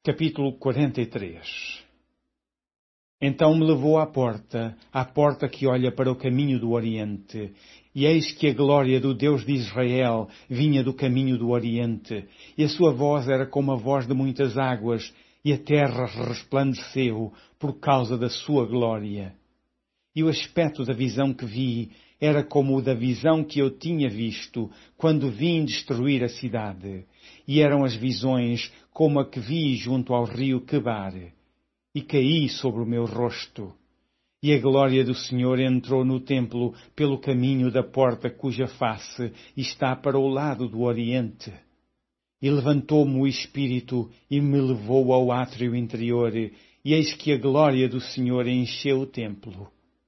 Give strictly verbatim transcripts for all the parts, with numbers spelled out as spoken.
Capítulo quarenta e três. Então me levou à porta, à porta que olha para o caminho do Oriente, e eis que a glória do Deus de Israel vinha do caminho do Oriente, e a sua voz era como a voz de muitas águas, e a terra resplandeceu por causa da sua glória. E o aspecto da visão que vi era como o da visão que eu tinha visto quando vim destruir a cidade. E eram as visões como a que vi junto ao rio Quebar. E caí sobre o meu rosto. E a glória do Senhor entrou no templo pelo caminho da porta cuja face está para o lado do Oriente. E levantou-me o Espírito e me levou ao átrio interior, e eis que a glória do Senhor encheu o templo.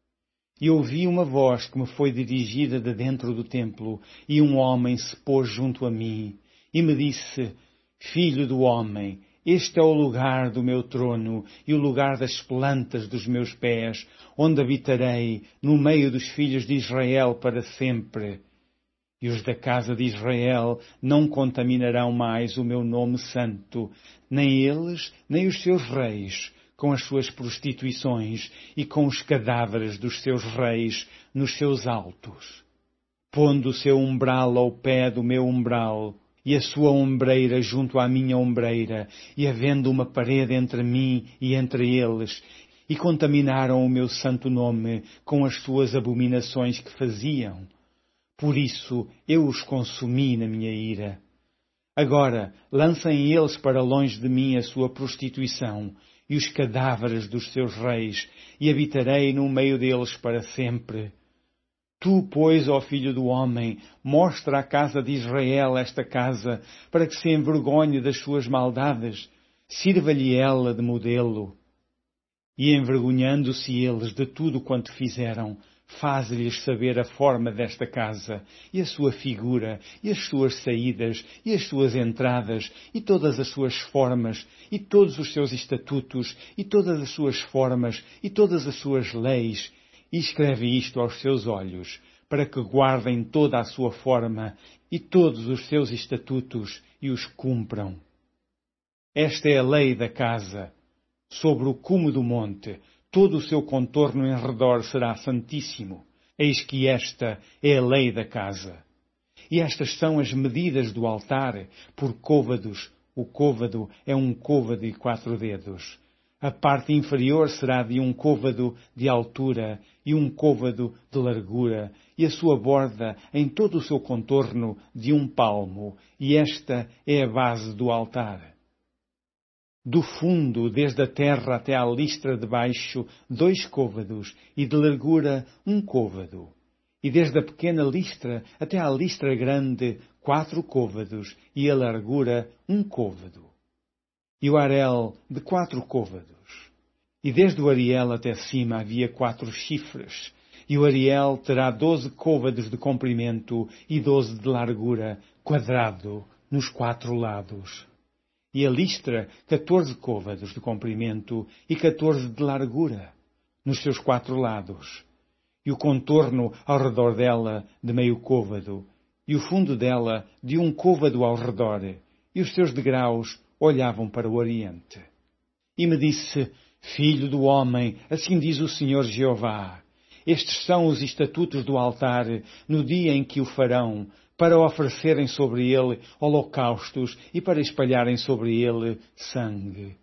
E ouvi uma voz que me foi dirigida de dentro do templo, e um homem se pôs junto a mim, e me disse: Filho do homem, este é o lugar do meu trono, e o lugar das plantas dos meus pés, onde habitarei no meio dos filhos de Israel para sempre. E os da casa de Israel não contaminarão mais o meu nome santo, nem eles, nem os seus reis, com as suas prostituições e com os cadáveres dos seus reis nos seus altos. Pondo o seu umbral ao pé do meu umbral, e a sua ombreira junto à minha ombreira, e havendo uma parede entre mim e entre eles, e contaminaram o meu santo nome com as suas abominações que faziam. Por isso eu os consumi na minha ira. Agora lancem eles para longe de mim a sua prostituição e os cadáveres dos seus reis, e habitarei no meio deles para sempre. Tu, pois, ó filho do homem, mostra à casa de Israel esta casa, para que se envergonhe das suas maldades, sirva-lhe ela de modelo. E envergonhando-se eles de tudo quanto fizeram, faz-lhes saber a forma desta casa, e a sua figura, e as suas saídas, e as suas entradas, e todas as suas formas, e todos os seus estatutos, e todas as suas formas, e todas as suas leis, e escreve isto aos seus olhos, para que guardem toda a sua forma, e todos os seus estatutos, e os cumpram. Esta é a lei da casa. Sobre o cume do monte, todo o seu contorno em redor será santíssimo. Eis que esta é a lei da casa. E estas são as medidas do altar, por côvados. O côvado é um côvado e quatro dedos. A parte inferior será de um côvado de altura e um côvado de largura, e a sua borda em todo o seu contorno de um palmo, e esta é a base do altar. Do fundo, desde a terra até à listra de baixo, dois côvados, e de largura um côvado. E desde a pequena listra até à listra grande, quatro côvados, e a largura um côvado. E o arel de quatro côvados. E desde o ariel até cima havia quatro chifres. E o ariel terá doze côvados de comprimento e doze de largura, quadrado, nos quatro lados. E a listra, quatorze côvados de comprimento e quatorze de largura, nos seus quatro lados. E o contorno ao redor dela de meio côvado, e o fundo dela de um côvado ao redor, e os seus degraus olhavam para o oriente. E me disse: Filho do homem, assim diz o Senhor Jeová, estes são os estatutos do altar no dia em que o farão, para oferecerem sobre ele holocaustos e para espalharem sobre ele sangue.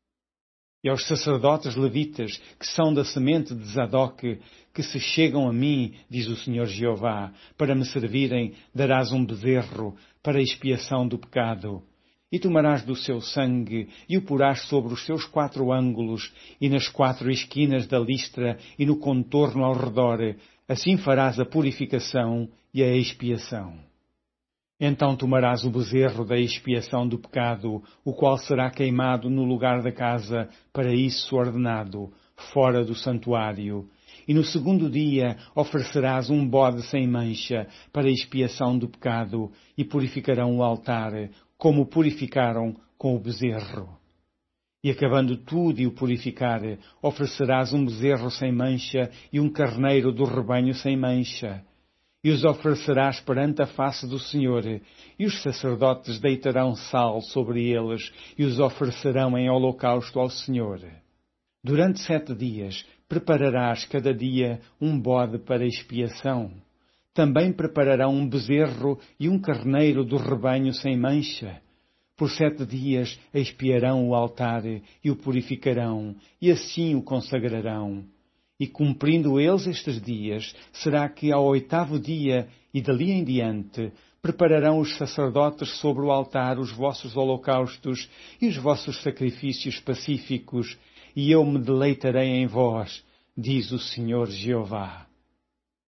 E aos sacerdotes levitas, que são da semente de Zadoc, que se chegam a mim, diz o Senhor Jeová, para me servirem, darás um bezerro para a expiação do pecado. E tomarás do seu sangue e o porás sobre os seus quatro ângulos e nas quatro esquinas da listra e no contorno ao redor. Assim farás a purificação e a expiação. Então tomarás o bezerro da expiação do pecado, o qual será queimado no lugar da casa, para isso ordenado, fora do santuário. E no segundo dia oferecerás um bode sem mancha para a expiação do pecado, e purificarão o altar, como o purificaram com o bezerro. E acabando tu de o purificar, oferecerás um bezerro sem mancha e um carneiro do rebanho sem mancha. e os oferecerás perante a face do Senhor, e os sacerdotes deitarão sal sobre eles, e os oferecerão em holocausto ao Senhor. Durante sete dias prepararás cada dia um bode para expiação. Também prepararão um bezerro e um carneiro do rebanho sem mancha. Por sete dias expiarão o altar e o purificarão, e assim o consagrarão. E cumprindo eles estes dias, será que ao oitavo dia e dali em diante prepararão os sacerdotes sobre o altar os vossos holocaustos e os vossos sacrifícios pacíficos, e eu me deleitarei em vós, diz o Senhor Jeová.